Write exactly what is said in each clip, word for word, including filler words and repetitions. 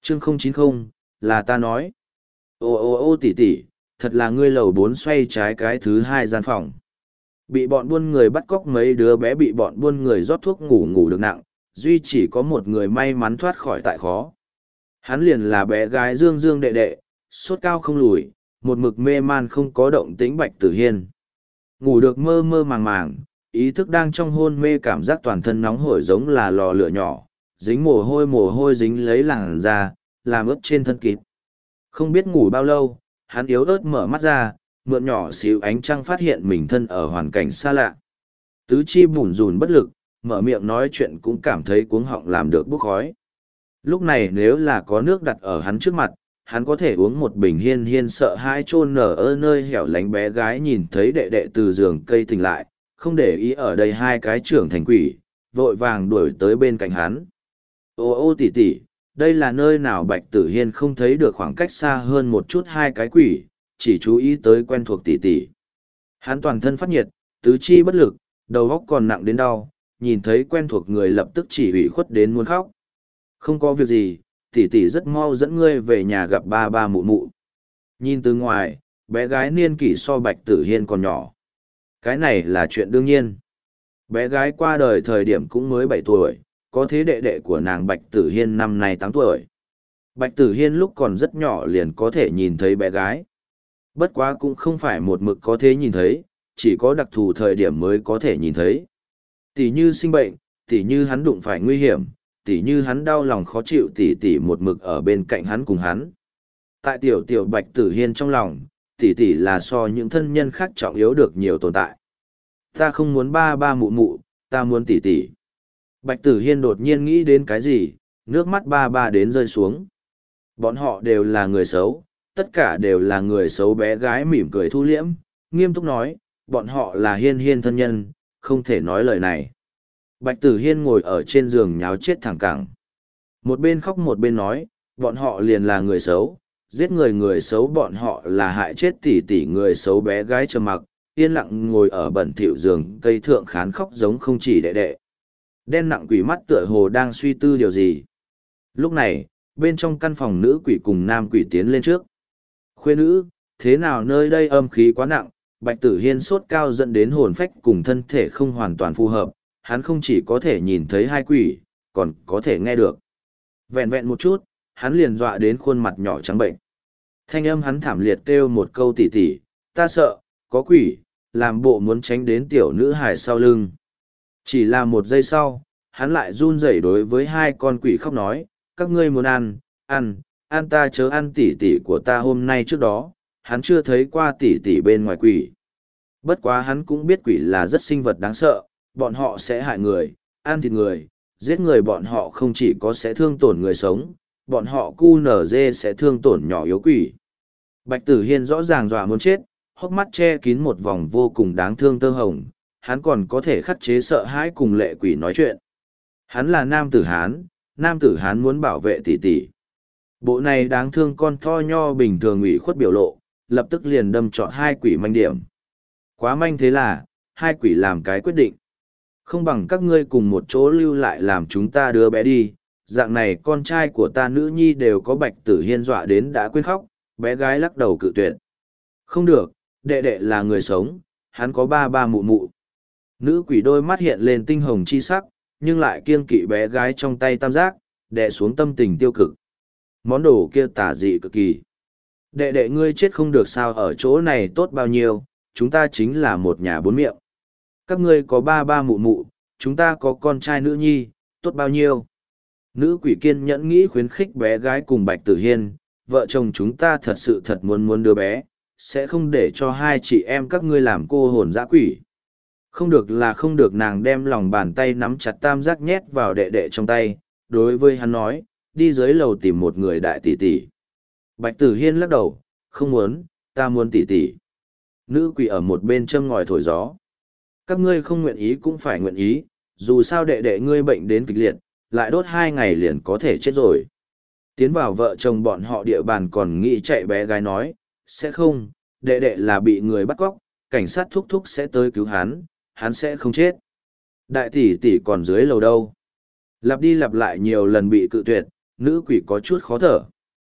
chương không chín không, là ta nói. Ô ô ô tỷ tỷ, thật là ngươi lầu bốn xoay trái cái thứ hai gian phòng. Bị bọn buôn người bắt cóc mấy đứa bé bị bọn buôn người rót thuốc ngủ ngủ được nặng, duy chỉ có một người may mắn thoát khỏi tại khó. Hắn liền là bé gái Dương Dương đệ đệ, sốt cao không lùi, một mực mê man không có động tĩnh Bạch Tử Hiên. Ngủ được mơ mơ màng màng, ý thức đang trong hôn mê, cảm giác toàn thân nóng hổi giống là lò lửa nhỏ, dính mồ hôi mồ hôi dính lấy làn da, làm ướt trên thân kịt. Không biết ngủ bao lâu, hắn yếu ớt mở mắt ra, mượn nhỏ xíu ánh trăng phát hiện mình thân ở hoàn cảnh xa lạ. Tứ chi bủn rủn bất lực, mở miệng nói chuyện cũng cảm thấy cuống họng làm được bốc khói. Lúc này nếu là có nước đặt ở hắn trước mặt, hắn có thể uống một bình. Hiên Hiên sợ hãi chôn nở ở nơi hẻo lánh, bé gái nhìn thấy đệ đệ từ giường cây tỉnh lại, không để ý ở đây hai cái trưởng thành quỷ, vội vàng đuổi tới bên cạnh hắn. Ô ô tỷ tỷ, đây là nơi nào? Bạch Tử Hiên không thấy được khoảng cách xa hơn một chút hai cái quỷ, chỉ chú ý tới quen thuộc tỷ tỷ. Hắn toàn thân phát nhiệt, tứ chi bất lực, đầu óc còn nặng đến đau, nhìn thấy quen thuộc người lập tức chỉ ủy khuất đến muốn khóc. Không có việc gì, tỷ tỷ rất mau dẫn ngươi về nhà gặp ba ba mụ mụ. Nhìn từ ngoài, bé gái niên kỷ so Bạch Tử Hiên còn nhỏ. Cái này là chuyện đương nhiên. Bé gái qua đời thời điểm cũng mới bảy tuổi, có thế đệ đệ của nàng Bạch Tử Hiên năm nay tám tuổi. Bạch Tử Hiên lúc còn rất nhỏ liền có thể nhìn thấy bé gái. Bất quá cũng không phải một mực có thế nhìn thấy, chỉ có đặc thù thời điểm mới có thể nhìn thấy. Tỷ như sinh bệnh, tỷ như hắn đụng phải nguy hiểm, tỷ như hắn đau lòng khó chịu, tỷ tỷ một mực ở bên cạnh hắn cùng hắn. Tại tiểu tiểu Bạch Tử Hiên trong lòng, tỷ tỷ là so những thân nhân khác trọng yếu được nhiều tồn tại. Ta không muốn ba ba mụ mụ, ta muốn tỷ tỷ. Bạch Tử Hiên đột nhiên nghĩ đến cái gì, nước mắt ba ba đến rơi xuống. Bọn họ đều là người xấu, tất cả đều là người xấu. Bé gái mỉm cười thu liễm, nghiêm túc nói, bọn họ là Hiên Hiên thân nhân, không thể nói lời này. Bạch Tử Hiên ngồi ở trên giường nháo chết thẳng cẳng. Một bên khóc một bên nói, bọn họ liền là người xấu, giết người người xấu, bọn họ là hại chết tỷ tỷ người xấu. Bé gái trầm mặc, yên lặng ngồi ở bẩn thỉu giường cây thượng khán khóc giống không chỉ đệ đệ. Đen nặng quỷ mắt tựa hồ đang suy tư điều gì. Lúc này, bên trong căn phòng nữ quỷ cùng nam quỷ tiến lên trước. Khuê nữ, thế nào nơi đây âm khí quá nặng? Bạch Tử Hiên sốt cao dẫn đến hồn phách cùng thân thể không hoàn toàn phù hợp, hắn không chỉ có thể nhìn thấy hai quỷ, còn có thể nghe được. Vẹn vẹn một chút, hắn liền dọa đến khuôn mặt nhỏ trắng bệnh. Thanh âm hắn thảm liệt kêu một câu tỉ tỉ, ta sợ, có quỷ, làm bộ muốn tránh đến tiểu nữ hài sau lưng. Chỉ là một giây sau, hắn lại run rẩy đối với hai con quỷ khóc nói, các ngươi muốn ăn, ăn, ăn ta chớ ăn tỉ tỉ của ta. Hôm nay trước đó, hắn chưa thấy qua tỉ tỉ bên ngoài quỷ. Bất quá hắn cũng biết quỷ là rất sinh vật đáng sợ, bọn họ sẽ hại người, ăn thịt người, giết người. Bọn họ không chỉ có sẽ thương tổn người sống, bọn họ cu nở dê sẽ thương tổn nhỏ yếu quỷ. Bạch Tử Hiên rõ ràng dọa muốn chết, hốc mắt che kín một vòng vô cùng đáng thương tơ hồng, hắn còn có thể khắc chế sợ hãi cùng lệ quỷ nói chuyện. Hắn là nam tử Hán, nam tử Hán muốn bảo vệ tỷ tỷ. Bộ này đáng thương con tho nho bình thường ủy khuất biểu lộ, lập tức liền đâm trọn hai quỷ manh điểm. Quá manh thế là, hai quỷ làm cái quyết định. Không bằng các ngươi cùng một chỗ lưu lại làm chúng ta đứa bé đi, dạng này con trai của ta nữ nhi đều có. Bạch Tử Hiên dọa đến đã quên khóc, bé gái lắc đầu cự tuyệt. Không được, đệ đệ là người sống, hắn có ba ba mụ mụ. Nữ quỷ đôi mắt hiện lên tinh hồng chi sắc, nhưng lại kiêng kỵ bé gái trong tay tam giác, đè xuống tâm tình tiêu cực. Món đồ kia tà dị cực kỳ. Đệ đệ ngươi chết không được sao? Ở chỗ này tốt bao nhiêu, chúng ta chính là một nhà bốn miệng. Các ngươi có ba ba mụ mụ, chúng ta có con trai nữ nhi, tốt bao nhiêu. Nữ quỷ kiên nhẫn nghĩ khuyến khích bé gái cùng Bạch Tử Hiên, vợ chồng chúng ta thật sự thật muốn muốn đứa bé, sẽ không để cho hai chị em các ngươi làm cô hồn dã quỷ. Không được là không được. Nàng đem lòng bàn tay nắm chặt tam giác nhét vào đệ đệ trong tay, đối với hắn nói, đi dưới lầu tìm một người đại tỷ tỷ. Bạch Tử Hiên lắc đầu, không muốn, ta muốn tỷ tỷ. Nữ quỷ ở một bên châm ngòi thổi gió. Các ngươi không nguyện ý cũng phải nguyện ý, dù sao đệ đệ ngươi bệnh đến kịch liệt, lại đốt hai ngày liền có thể chết rồi. Tiến vào vợ chồng bọn họ địa bàn còn nghĩ chạy. Bé gái nói, sẽ không, đệ đệ là bị người bắt cóc, cảnh sát thúc thúc sẽ tới cứu hắn, hắn sẽ không chết. Đại tỷ tỷ còn dưới lầu đâu. Lặp đi lặp lại nhiều lần bị cự tuyệt, nữ quỷ có chút khó thở.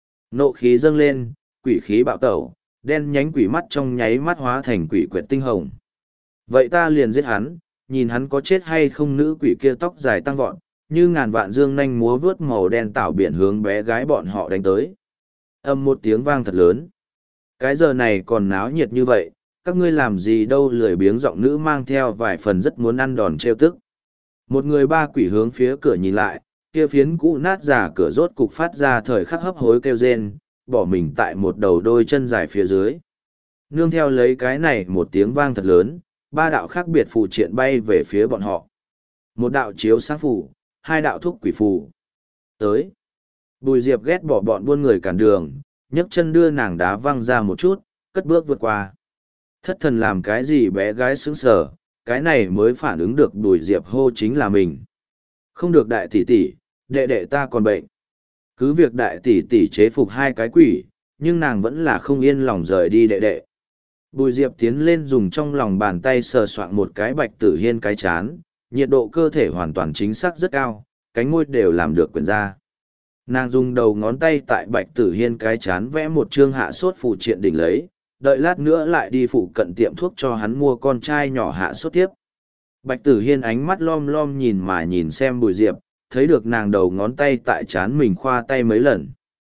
Nộ khí dâng lên, quỷ khí bạo tẩu, đen nhánh quỷ mắt trong nháy mắt hóa thành quỷ quyệt tinh hồng. Vậy ta liền giết hắn, nhìn hắn có chết hay không. Nữ quỷ kia tóc dài tăng vọt, như ngàn vạn dương nanh múa vướt màu đen tảo biển hướng bé gái bọn họ đánh tới. Âm một tiếng vang thật lớn. Cái giờ này còn náo nhiệt như vậy, các ngươi làm gì đâu. Lười biếng giọng nữ mang theo vài phần rất muốn ăn đòn trêu tức. Một người ba quỷ hướng phía cửa nhìn lại, kia phiến cũ nát giả cửa rốt cục phát ra thời khắc hấp hối kêu rên, bỏ mình tại một đầu đôi chân dài phía dưới. Nương theo lấy cái này một tiếng vang thật lớn, ba đạo khác biệt phù triện bay về phía bọn họ. Một đạo chiếu sáng phù, hai đạo thúc quỷ phù. Tới. Bùi Diệp ghét bỏ bọn buôn người cản đường, nhấc chân đưa nàng đá văng ra một chút, cất bước vượt qua. Thất thần làm cái gì bé gái sững sờ, cái này mới phản ứng được Bùi Diệp hô chính là mình. Không được đại tỷ tỷ, đệ đệ ta còn bệnh. Cứ việc đại tỷ tỷ chế phục hai cái quỷ, nhưng nàng vẫn là không yên lòng rời đi đệ đệ. Bùi Diệp tiến lên dùng trong lòng bàn tay sờ soạn một cái Bạch Tử Hiên cái chán, nhiệt độ cơ thể hoàn toàn chính xác rất cao, cánh môi đều làm được quyển ra. Nàng dùng đầu ngón tay tại Bạch Tử Hiên cái chán vẽ một chương hạ sốt phụ triện đỉnh lấy, đợi lát nữa lại đi phụ cận tiệm thuốc cho hắn mua con trai nhỏ hạ sốt tiếp. Bạch Tử Hiên ánh mắt lom lom nhìn mà nhìn xem Bùi Diệp, thấy được nàng đầu ngón tay tại chán mình khoa tay mấy lần.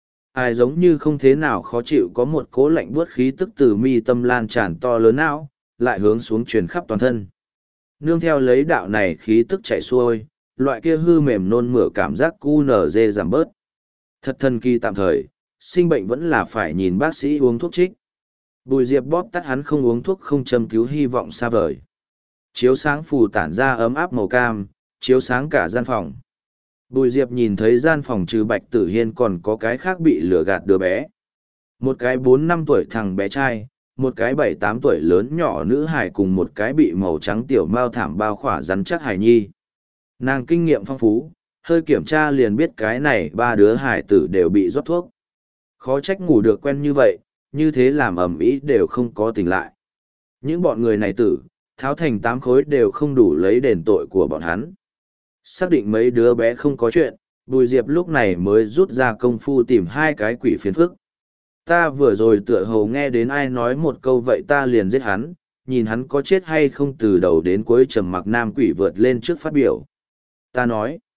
Ai giống như không thế nào khó chịu, có một cố lạnh buốt khí tức từ mi tâm lan tràn to lớn não, lại hướng xuống truyền khắp toàn thân. Nương theo lấy đạo này khí tức chạy xuôi, loại kia hư mềm nôn mửa cảm giác cu nở dê giảm bớt. Thật thần kỳ tạm thời, sinh bệnh vẫn là phải nhìn bác sĩ uống thuốc trích. Bùi Diệp bóp tắt hắn không uống thuốc không châm cứu hy vọng xa vời. Chiếu sáng phù tản ra ấm áp màu cam, chiếu sáng cả gian phòng. Bùi Diệp nhìn thấy gian phòng trừ Bạch Tử Hiên còn có cái khác bị lừa gạt đứa bé. Một cái bốn năm tuổi thằng bé trai, một cái bảy tám tuổi lớn nhỏ nữ hài cùng một cái bị màu trắng tiểu mao thảm bao khỏa rắn chắc hài nhi. Nàng kinh nghiệm phong phú, hơi kiểm tra liền biết cái này ba đứa hài tử đều bị rót thuốc. Khó trách ngủ được quen như vậy, như thế làm ầm ĩ đều không có tỉnh lại. Những bọn người này tử, tháo thành tám khối đều không đủ lấy đền tội của bọn hắn. Xác định mấy đứa bé không có chuyện, Bùi Diệp lúc này mới rút ra công phu tìm hai cái quỷ phiền phức. Ta vừa rồi tựa hồ nghe đến ai nói một câu vậy ta liền giết hắn, nhìn hắn có chết hay không. Từ đầu đến cuối trầm mặc nam quỷ vượt lên trước phát biểu. Ta nói,